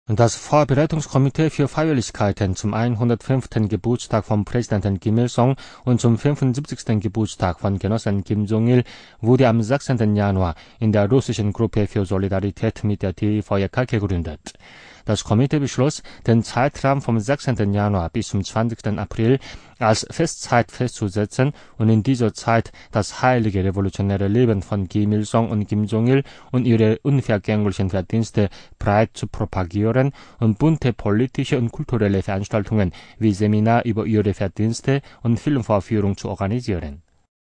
Das Vorbereitungskomitee für Feierlichkeiten zum 105. Geburtstag von Präsident Kim Il-sung und zum 75. Geburtstag von Genossen Kim Jong-il wurde am 16. Januar in der russischen Gruppe für Solidarität mit der TVJK gegründet. Das Komitee beschloss, den Zeitraum vom 16. Januar bis zum 20. April als Festzeit festzusetzen und in dieser Zeit das heilige revolutionäre Leben von Kim Il-sung und Kim Jong-il und ihre unvergänglichen Verdienste breit zu propagieren und bunte politische und kulturelle Veranstaltungen wie Seminar über ihre Verdienste und Filmvorführung zu organisieren.